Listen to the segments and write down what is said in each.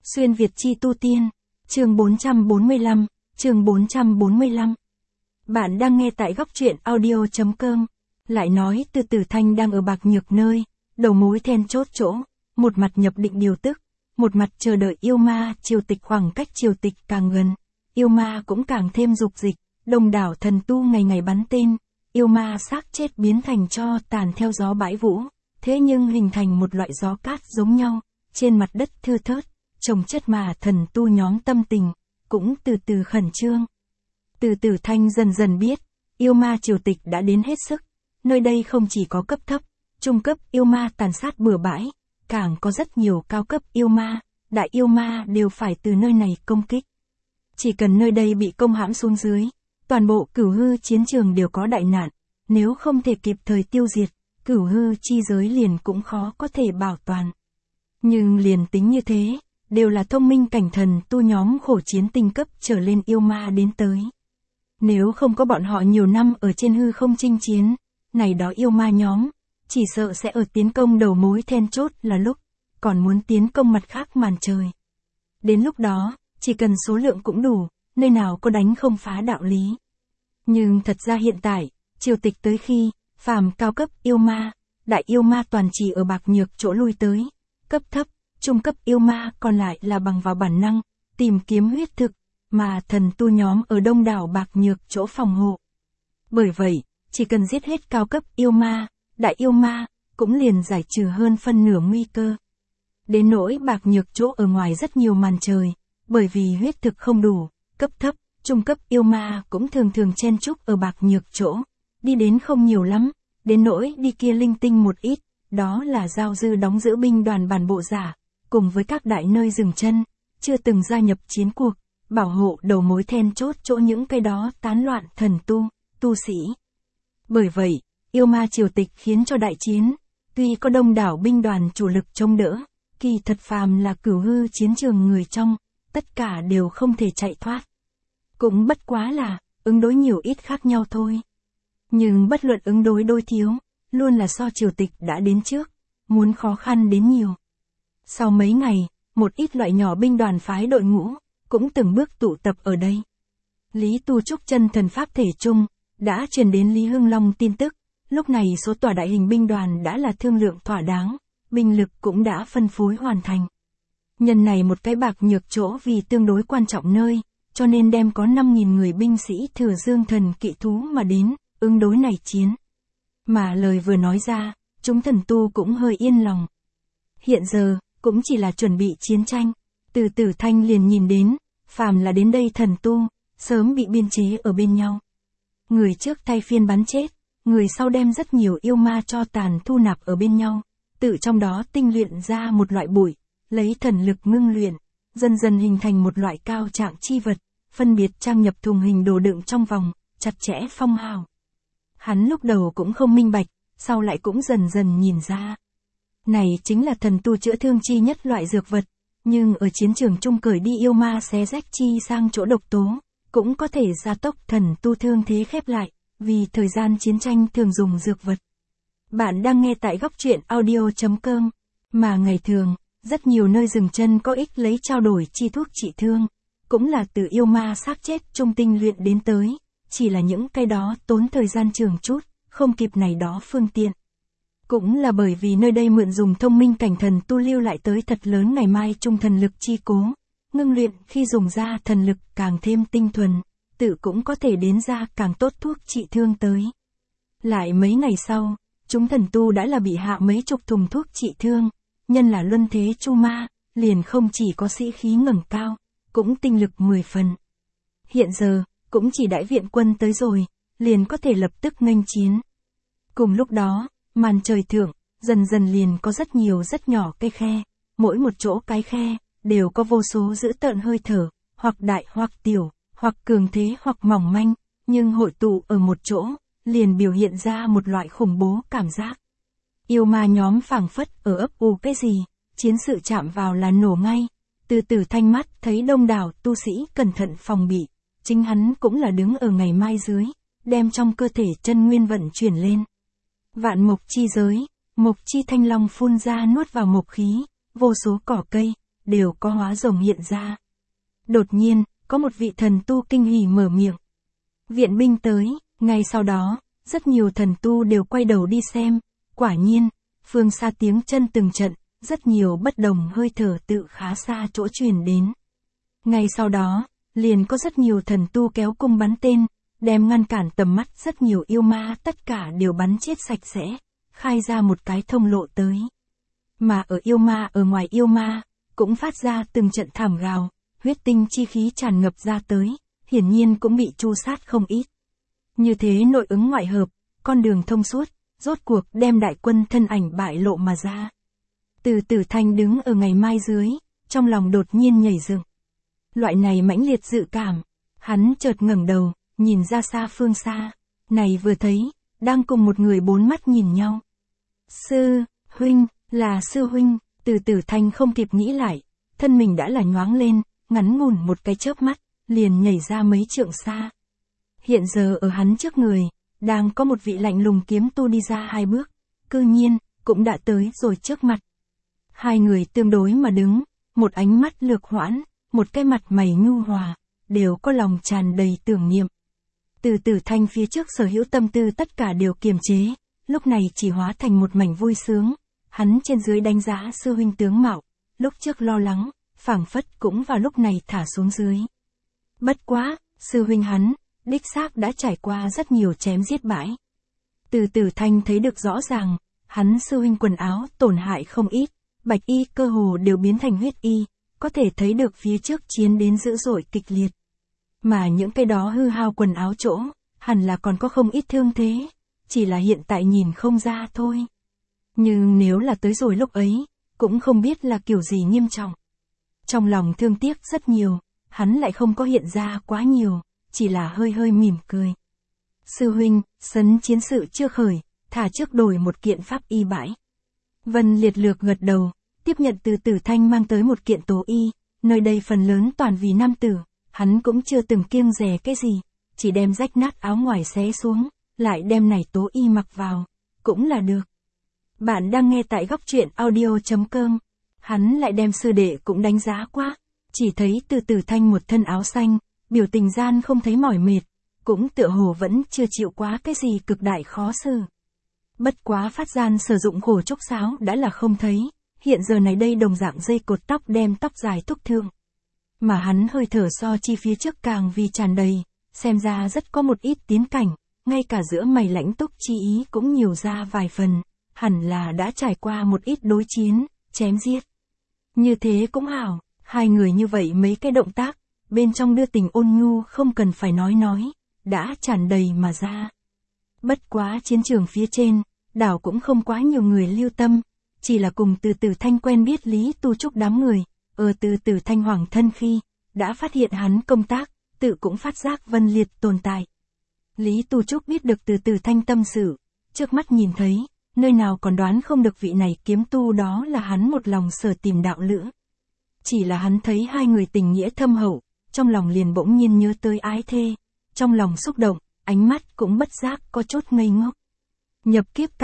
Xuyên Việt chi tu tiên. Chương 445, chương 445. Bạn đang nghe tại góc truyện audio.com. Lại nói Từ Tử Thanh đang ở Bạc Nhược nơi, đầu mối then chốt chỗ, một mặt nhập định điều tức, một mặt chờ đợi yêu ma triều tịch. Khoảng cách triều tịch càng gần, yêu ma cũng càng thêm dục dịch, đông đảo thần tu ngày ngày bắn tên, yêu ma xác chết biến thành tro tàn theo gió bãi vũ, thế nhưng hình thành một loại gió cát giống nhau, trên mặt đất thưa thớt, chồng chất mà thần tu nhóm tâm tình, cũng từ từ khẩn trương. Từ Tử Thanh dần dần biết, yêu ma triều tịch đã đến hết sức, nơi đây không chỉ có cấp thấp, trung cấp yêu ma tàn sát bừa bãi, càng có rất nhiều cao cấp yêu ma, đại yêu ma đều phải từ nơi này công kích. Chỉ cần nơi đây bị công hãm xuống dưới, toàn bộ cửu hư chiến trường đều có đại nạn, nếu không thể kịp thời tiêu diệt, cửu hư chi giới liền cũng khó có thể bảo toàn. Nhưng liền tính như thế, đều là thông minh cảnh thần tu nhóm khổ chiến tinh cấp trở lên yêu ma đến tới. Nếu không có bọn họ nhiều năm ở trên hư không chinh chiến, này đó yêu ma nhóm, chỉ sợ sẽ ở tiến công đầu mối then chốt là lúc, còn muốn tiến công mặt khác màn trời. Đến lúc đó, chỉ cần số lượng cũng đủ, nơi nào có đánh không phá đạo lý. Nhưng thật ra hiện tại, triều tịch tới khi, phàm cao cấp yêu ma, đại yêu ma toàn chỉ ở Bạc Nhược chỗ lui tới, cấp thấp, trung cấp yêu ma còn lại là bằng vào bản năng, tìm kiếm huyết thực, mà thần tu nhóm ở đông đảo Bạc Nhược chỗ phòng hộ. Bởi vậy, chỉ cần giết hết cao cấp yêu ma, đại yêu ma, cũng liền giải trừ hơn phân nửa nguy cơ. Đến nỗi Bạc Nhược chỗ ở ngoài rất nhiều màn trời, bởi vì huyết thực không đủ, cấp thấp, trung cấp yêu ma cũng thường thường chen chúc ở Bạc Nhược chỗ, đi đến không nhiều lắm, đến nỗi đi kia linh tinh một ít, đó là giao dư đóng giữ binh đoàn bản bộ giả, cùng với các đại nơi dừng chân, chưa từng gia nhập chiến cuộc, bảo hộ đầu mối then chốt chỗ những cái đó tán loạn thần tu sĩ. Bởi vậy, yêu ma triều tịch khiến cho đại chiến, tuy có đông đảo binh đoàn chủ lực chống đỡ, kỳ thật phàm là cửu hư chiến trường người trong, tất cả đều không thể chạy thoát. Cũng bất quá là, ứng đối nhiều ít khác nhau thôi. Nhưng bất luận ứng đối đôi thiếu, luôn là so triều tịch đã đến trước, muốn khó khăn đến nhiều. Sau mấy ngày, một ít loại nhỏ binh đoàn phái đội ngũ, cũng từng bước tụ tập ở đây. Lý Tu Trúc chân thần pháp thể chung, đã truyền đến Lý Hưng Long tin tức, lúc này số tòa đại hình binh đoàn đã là thương lượng thỏa đáng, binh lực cũng đã phân phối hoàn thành. Nhân này một cái Bạc Nhược chỗ vì tương đối quan trọng nơi, cho nên đem có 5.000 người binh sĩ thừa dương thần kỵ thú mà đến, ứng đối này chiến. Mà lời vừa nói ra, chúng thần tu cũng hơi yên lòng. Hiện giờ, cũng chỉ là chuẩn bị chiến tranh, Từ Tử Thanh liền nhìn đến, phàm là đến đây thần tu, sớm bị biên chế ở bên nhau. Người trước thay phiên bắn chết, người sau đem rất nhiều yêu ma cho tàn thu nạp ở bên nhau, tự trong đó tinh luyện ra một loại bụi, lấy thần lực ngưng luyện, dần dần hình thành một loại cao trạng chi vật, phân biệt trang nhập thùng hình đồ đựng trong vòng, chặt chẽ phong hào. Hắn lúc đầu cũng không minh bạch, sau lại cũng dần dần nhìn ra. Này chính là thần tu chữa thương chi nhất loại dược vật, nhưng ở chiến trường chung cởi đi yêu ma xé rách chi sang chỗ độc tố, cũng có thể gia tốc thần tu thương thế khép lại, vì thời gian chiến tranh thường dùng dược vật. Bạn đang nghe tại góc truyện audio.com, mà ngày thường, rất nhiều nơi dừng chân có ích lấy trao đổi chi thuốc trị thương, cũng là từ yêu ma xác chết trung tinh luyện đến tới, chỉ là những cái đó tốn thời gian trường chút, không kịp này đó phương tiện. Cũng là bởi vì nơi đây mượn dùng thông minh cảnh thần tu lưu lại tới thật lớn ngày mai trung thần lực chi cố, ngưng luyện khi dùng ra thần lực càng thêm tinh thuần, tự cũng có thể đến ra càng tốt thuốc trị thương tới. Lại mấy ngày sau, chúng thần tu đã là bị hạ mấy chục thùng thuốc trị thương, nhân là luân thế chu ma, liền không chỉ có sĩ khí ngẩng cao, cũng tinh lực 10 phần. Hiện giờ, cũng chỉ đãi viện quân tới rồi, liền có thể lập tức nghênh chiến. Cùng lúc đó, màn trời thượng, dần dần liền có rất nhiều rất nhỏ cây khe, mỗi một chỗ cái khe, đều có vô số dữ tợn hơi thở, hoặc đại hoặc tiểu, hoặc cường thế hoặc mỏng manh, nhưng hội tụ ở một chỗ, liền biểu hiện ra một loại khủng bố cảm giác. Yêu ma nhóm phảng phất ở ấp ủ cái gì, chiến sự chạm vào là nổ ngay, Từ Tử Thanh mắt thấy đông đảo tu sĩ cẩn thận phòng bị, chính hắn cũng là đứng ở ngày mai dưới, đem trong cơ thể chân nguyên vận chuyển lên. Vạn mộc chi giới, mộc chi thanh long phun ra nuốt vào mộc khí, vô số cỏ cây, đều có hóa rồng hiện ra. Đột nhiên, có một vị thần tu kinh hỉ mở miệng. Viện binh tới, ngay sau đó, rất nhiều thần tu đều quay đầu đi xem, quả nhiên, phương xa tiếng chân từng trận, rất nhiều bất đồng hơi thở tự khá xa chỗ truyền đến. Ngay sau đó, liền có rất nhiều thần tu kéo cung bắn tên, đem ngăn cản tầm mắt rất nhiều yêu ma, tất cả đều bắn chết sạch sẽ, khai ra một cái thông lộ tới. Mà ở yêu ma ở ngoài yêu ma, cũng phát ra từng trận thảm gào, huyết tinh chi khí tràn ngập ra tới, hiển nhiên cũng bị tru sát không ít. Như thế nội ứng ngoại hợp, con đường thông suốt, rốt cuộc đem đại quân thân ảnh bại lộ mà ra. Từ Tử Thanh đứng ở ngày mai dưới, trong lòng đột nhiên nhảy dựng. Loại này mãnh liệt dự cảm, hắn chợt ngẩng đầu, nhìn ra xa phương xa, này vừa thấy, đang cùng một người bốn mắt nhìn nhau. Sư huynh, là sư huynh, Từ Tử Thanh không kịp nghĩ lại, thân mình đã là nhoáng lên, ngắn ngủn một cái chớp mắt, liền nhảy ra mấy trượng xa. Hiện giờ ở hắn trước người, đang có một vị lạnh lùng kiếm tu đi ra 2 bước, cư nhiên, cũng đã tới rồi trước mặt. Hai người tương đối mà đứng, một ánh mắt lược hoãn, một cái mặt mày nhu hòa, đều có lòng tràn đầy tưởng niệm. Từ Tử Thanh phía trước sở hữu tâm tư tất cả đều kiềm chế, lúc này chỉ hóa thành một mảnh vui sướng, hắn trên dưới đánh giá sư huynh tướng mạo, lúc trước lo lắng, phảng phất cũng vào lúc này thả xuống dưới. Bất quá, sư huynh hắn, đích xác đã trải qua rất nhiều chém giết bãi. Từ Tử Thanh thấy được rõ ràng, hắn sư huynh quần áo tổn hại không ít, bạch y cơ hồ đều biến thành huyết y, có thể thấy được phía trước chiến đến dữ dội kịch liệt. Mà những cái đó hư hao quần áo chỗ, hẳn là còn có không ít thương thế, chỉ là hiện tại nhìn không ra thôi. Nhưng nếu là tới rồi lúc ấy, cũng không biết là kiểu gì nghiêm trọng. Trong lòng thương tiếc rất nhiều, hắn lại không có hiện ra quá nhiều, chỉ là hơi hơi mỉm cười. Sư huynh, sấn chiến sự chưa khởi, thả trước đổi một kiện pháp y bãi. Vân Liệt lược gật đầu, tiếp nhận Từ Tử Thanh mang tới một kiện tố y, nơi đây phần lớn toàn vì nam tử, hắn cũng chưa từng kiêng dè cái gì, chỉ đem rách nát áo ngoài xé xuống, lại đem này tố y mặc vào, cũng là được. Bạn đang nghe tại góc truyện audio.com, hắn lại đem sư đệ cũng đánh giá quá, chỉ thấy Từ Tử Thanh một thân áo xanh, biểu tình gian không thấy mỏi mệt, cũng tựa hồ vẫn chưa chịu quá cái gì cực đại khó xử. Bất quá phát gian sử dụng khổ trúc sáo đã là không thấy, hiện giờ này đây đồng dạng dây cột tóc đem tóc dài thúc thương. Mà hắn hơi thở so chi phía trước càng vì tràn đầy, xem ra rất có một ít tiến cảnh, ngay cả giữa mày lãnh túc chi ý cũng nhiều ra vài phần, hẳn là đã trải qua một ít đối chiến, chém giết. Như thế cũng hảo, hai người như vậy mấy cái động tác, bên trong đưa tình ôn nhu không cần phải nói, đã tràn đầy mà ra. Bất quá chiến trường phía trên, đảo cũng không quá nhiều người lưu tâm, chỉ là cùng Từ Tử Thanh quen biết Lý Tu Trúc đám người, ở Từ Tử Thanh hoàng thân khi, đã phát hiện hắn công tác, tự cũng phát giác Vân Liệt tồn tại. Lý Tu Trúc biết được Từ Tử Thanh tâm sự, trước mắt nhìn thấy, nơi nào còn đoán không được vị này kiếm tu đó là hắn một lòng sở tìm đạo lữ. Chỉ là hắn thấy hai người tình nghĩa thâm hậu, trong lòng liền bỗng nhiên nhớ tới ái thê, trong lòng xúc động, ánh mắt cũng bất giác có chút ngây ngốc. Nhập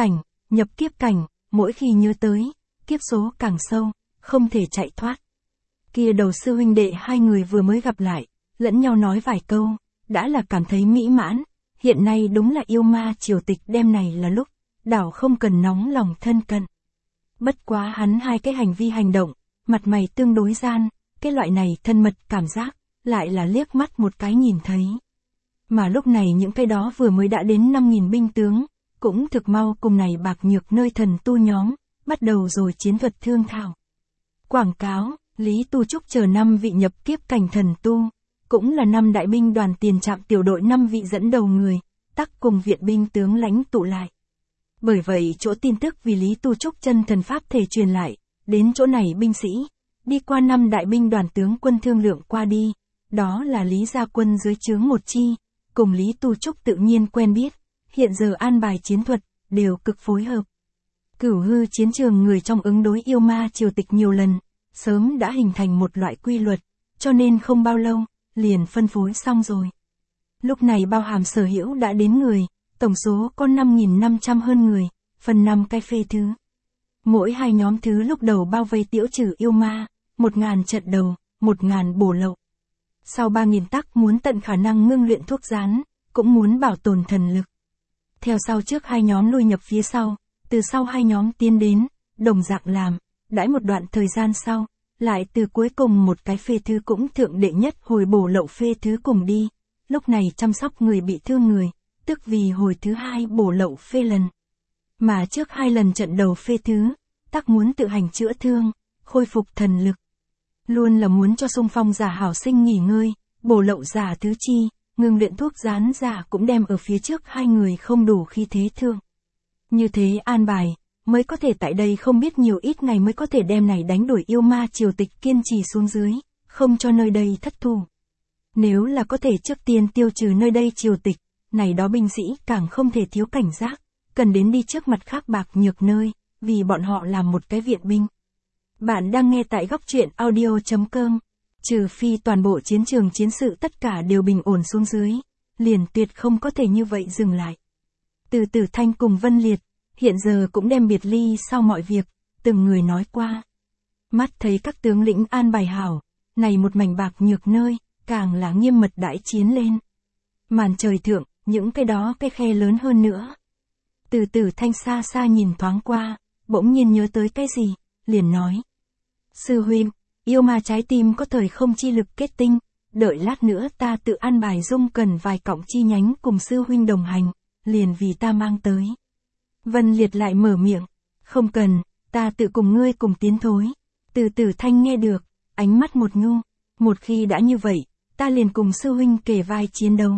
kiếp cảnh, mỗi khi nhớ tới, kiếp số càng sâu, không thể chạy thoát. Kia đầu sư huynh đệ hai người vừa mới gặp lại, lẫn nhau nói vài câu, đã là cảm thấy mỹ mãn, hiện nay đúng là yêu ma triều tịch đêm này là lúc, đảo không cần nóng lòng thân cận. Bất quá hắn hai cái hành vi hành động, mặt mày tương đối gian, cái loại này thân mật cảm giác, lại là liếc mắt một cái nhìn thấy. Mà lúc này những cái đó vừa mới đã đến 5.000 binh tướng, cũng thực mau cùng này bạc nhược nơi thần tu nhóm, bắt đầu rồi chiến thuật thương thảo. Quảng cáo, Lý Tu Trúc chờ 5 vị nhập kiếp cảnh thần tu, cũng là 5 đại binh đoàn tiền trạm tiểu đội 5 vị dẫn đầu người, tắc cùng viện binh tướng lãnh tụ lại. Bởi vậy chỗ tin tức vì Lý Tu Trúc chân thần pháp thể truyền lại, đến chỗ này binh sĩ, đi qua 5 đại binh đoàn tướng quân thương lượng qua đi, đó là Lý gia quân dưới trướng một chi, cùng Lý Tu Trúc tự nhiên quen biết, hiện giờ an bài chiến thuật, đều cực phối hợp. Cửu hư chiến trường người trong ứng đối yêu ma triều tịch nhiều lần, sớm đã hình thành một loại quy luật, cho nên không bao lâu, liền phân phối xong rồi. Lúc này bao hàm sở hữu đã đến người, tổng số có 5.500 hơn người, phần 5 cái phê thứ. Mỗi hai nhóm thứ lúc đầu bao vây tiễu trừ yêu ma, 1.000 trận đầu, 1.000 bổ lậu. Sau 3.000 tắc muốn tận khả năng ngưng luyện thuốc rán, cũng muốn bảo tồn thần lực. Theo sau trước hai nhóm lui nhập phía sau, từ sau hai nhóm tiến đến, đồng dạng làm, đãi một đoạn thời gian sau, lại từ cuối cùng một cái phê thứ cũng thượng đệ nhất hồi bổ lậu phê thứ cùng đi, lúc này chăm sóc người bị thương người, tức vì hồi thứ hai bổ lậu phê lần. Mà trước hai lần trận đầu phê thứ, tắc muốn tự hành chữa thương, khôi phục thần lực. Luôn là muốn cho xung phong giả hảo sinh nghỉ ngơi, bổ lậu giả thứ chi, ngừng luyện thuốc rán giả cũng đem ở phía trước hai người không đủ khi thế thương. Như thế an bài, mới có thể tại đây không biết nhiều ít ngày mới có thể đem này đánh đuổi yêu ma triều tịch kiên trì xuống dưới, không cho nơi đây thất thủ. Nếu là có thể trước tiên tiêu trừ nơi đây triều tịch, này đó binh sĩ càng không thể thiếu cảnh giác, cần đến đi trước mặt khác bạc nhược nơi, vì bọn họ làm một cái viện binh. Bạn đang nghe tại góc truyện audio.com. Trừ phi toàn bộ chiến trường chiến sự tất cả đều bình ổn xuống dưới, liền tuyệt không có thể như vậy dừng lại. Từ Tử Thanh cùng Vân Liệt, hiện giờ cũng đem biệt ly sau mọi việc, từng người nói qua. Mắt thấy các tướng lĩnh an bài hảo, này một mảnh bạc nhược nơi, càng là nghiêm mật đãi chiến lên. Màn trời thượng, những cái đó cái khe lớn hơn nữa. Từ Tử Thanh xa xa nhìn thoáng qua, bỗng nhiên nhớ tới cái gì, liền nói. Sư huynh, yêu ma trái tim có thời không chi lực kết tinh, đợi lát nữa ta tự an bài dung cần vài cọng chi nhánh cùng sư huynh đồng hành, liền vì ta mang tới. Vân Liệt lại mở miệng, không cần, ta tự cùng ngươi cùng tiến thối. Từ Tử Thanh nghe được, ánh mắt một ngu, một khi đã như vậy, ta liền cùng sư huynh kề vai chiến đấu.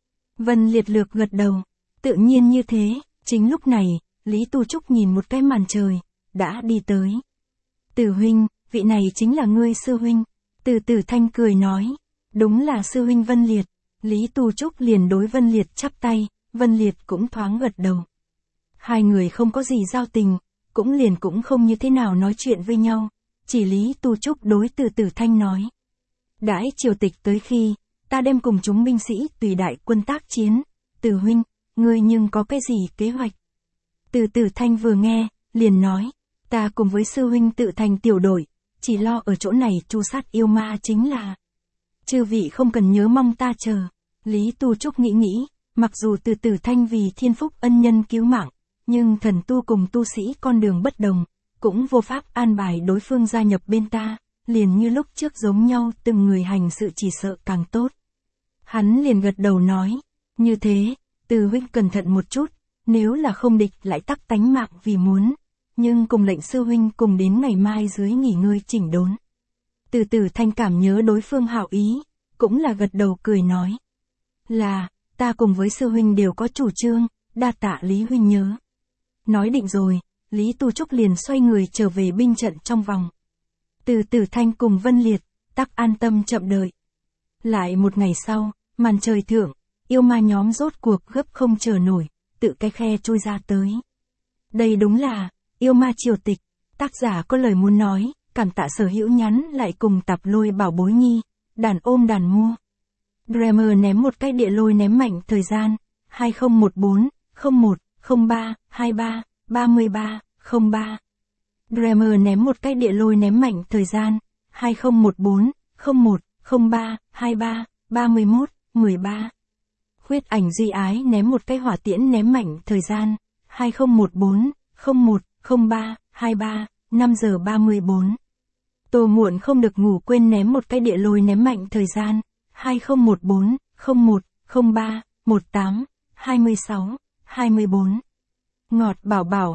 Vân Liệt lược gật đầu, tự nhiên như thế, chính lúc này, Lý Tu Trúc nhìn một cái màn trời, đã đi tới. Tử huynh, vị này chính là ngươi sư huynh. Từ Tử Thanh cười nói, đúng là sư huynh Vân Liệt. Lý Tu Trúc liền đối Vân Liệt chắp tay, Vân Liệt cũng thoáng gật đầu. Hai người không có gì giao tình, cũng liền cũng không như thế nào nói chuyện với nhau, chỉ Lý Tu Trúc đối Từ Tử Thanh nói. Đãi triều tịch tới khi, ta đem cùng chúng binh sĩ tùy đại quân tác chiến, Từ huynh, ngươi nhưng có cái gì kế hoạch? Từ Tử Thanh vừa nghe, liền nói, ta cùng với sư huynh tự thành tiểu đội, chỉ lo ở chỗ này tru sát yêu ma chính là. Chư vị không cần nhớ mong ta chờ. Lý Tu Trúc nghĩ, mặc dù Từ Tử Thanh vì thiên phúc ân nhân cứu mạng, nhưng thần tu cùng tu sĩ con đường bất đồng, cũng vô pháp an bài đối phương gia nhập bên ta, liền như lúc trước giống nhau từng người hành sự chỉ sợ càng tốt. Hắn liền gật đầu nói, như thế, Từ huynh cẩn thận một chút, nếu là không địch lại tắc tánh mạng vì muốn, nhưng cùng lệnh sư huynh cùng đến ngày mai dưới nghỉ ngơi chỉnh đốn. Từ Tử Thanh cảm nhớ đối phương hảo ý, cũng là gật đầu cười nói. Là, ta cùng với sư huynh đều có chủ trương, đa tạ Lý huynh nhớ. Nói định rồi, Lý Tu Trúc liền xoay người trở về binh trận trong vòng. Từ Tử Thanh cùng Vân Liệt, tắc an tâm chậm đợi. Lại một ngày sau, màn trời thượng, yêu ma nhóm rốt cuộc gấp không chờ nổi, tự cái khe trôi ra tới. Đây đúng là, yêu ma triều tịch, tác giả có lời muốn nói, cảm tạ sở hữu nhắn lại cùng tạp lôi bảo bối nhi, đàn ôm đàn mua. Dreamer ném một cái địa lôi ném mạnh thời gian, 2014, 01, 03, 23, 33, 03. Dreamer ném một cái địa lôi ném mạnh thời gian, 2014, 01, 03, 23, 31, 13. Huyết ảnh duy ái ném một cái hỏa tiễn ném mạnh thời gian, 2014, 01, 03, 23, 5 giờ 34. Tô muộn không được ngủ quên ném một cái địa lôi ném mạnh thời gian, 2014, 01, 03, 18, 26, 24. Ngọt bảo bảo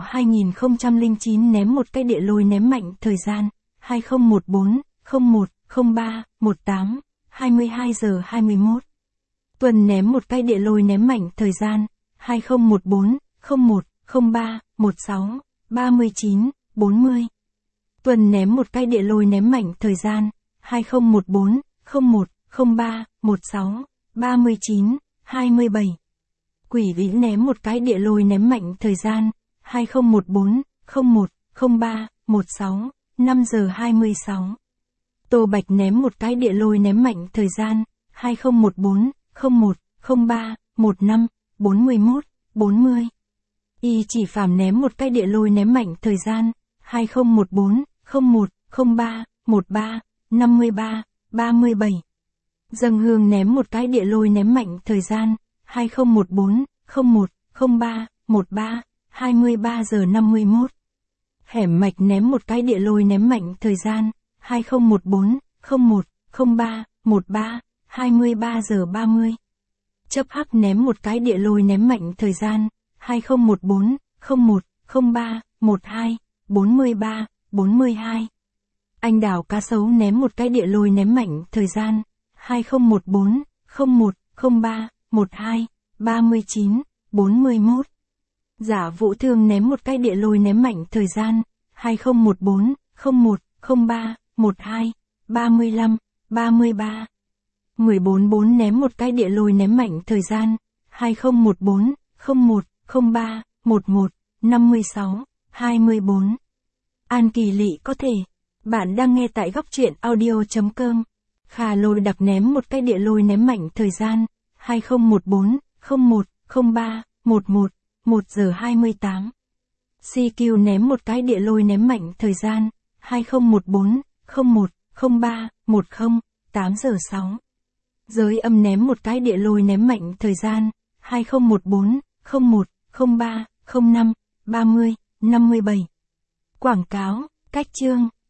2009 ném một cái địa lôi ném mạnh thời gian, 2014, 01, 03, 18, 22 giờ 21. Tuần ném một cái địa lôi ném mạnh thời gian, 2014, 01, 03, 16, 39, 40. Tuần ném một cái địa lôi ném mạnh thời gian, 2014, 01, 03, 16, 39, 27. Quỷ Vĩ ném một cái địa lôi ném mạnh thời gian, 2014, 01, 03, 16, 5 giờ 26. Tô Bạch ném một cái địa lôi ném mạnh thời gian, 2014, 01, 03, 15, 41, 40. Y Chỉ Phàm ném một cái địa lôi ném mạnh thời gian, 2014, 01, 03, 13, 53, 37. Dâng hương ném một cái địa lôi ném mạnh thời gian, 2014, 01, 03, 13, 23 giờ 51. Hẻm mạch ném một cái địa lôi ném mạnh thời gian, 2014, 01, 03, 13, 23 giờ 30. Chấp hắc ném một cái địa lôi ném mạnh thời gian, 2014, 01, 03, 12, 43, 42. Anh đảo cá sấu ném một cái địa lôi ném mạnh thời gian, 2014, 01, 03, 12, 39, 41. Giả Vũ Thương ném một cái địa lôi ném mạnh thời gian, 2014, 01, 03, 12, 35, 33. 144 ném một cái địa lôi ném mạnh thời gian, 2014, 01, 03, 11, 56, 24. An Kỳ Lị có thể. Bạn đang nghe tại góc truyện audio.com. Khà Lôi Đặc ném một cái địa lôi ném mạnh thời gian, 2014, 01, 03, 11, 1 giờ 28. CQ ném một cái địa lôi ném mạnh thời gian, 2014, 01, 03, 10, 8 giờ 6. Giới Âm ném một cái địa lôi ném mạnh thời gian, 2014, 01, 03, 05, 30, 57. Quảng cáo, cách chương.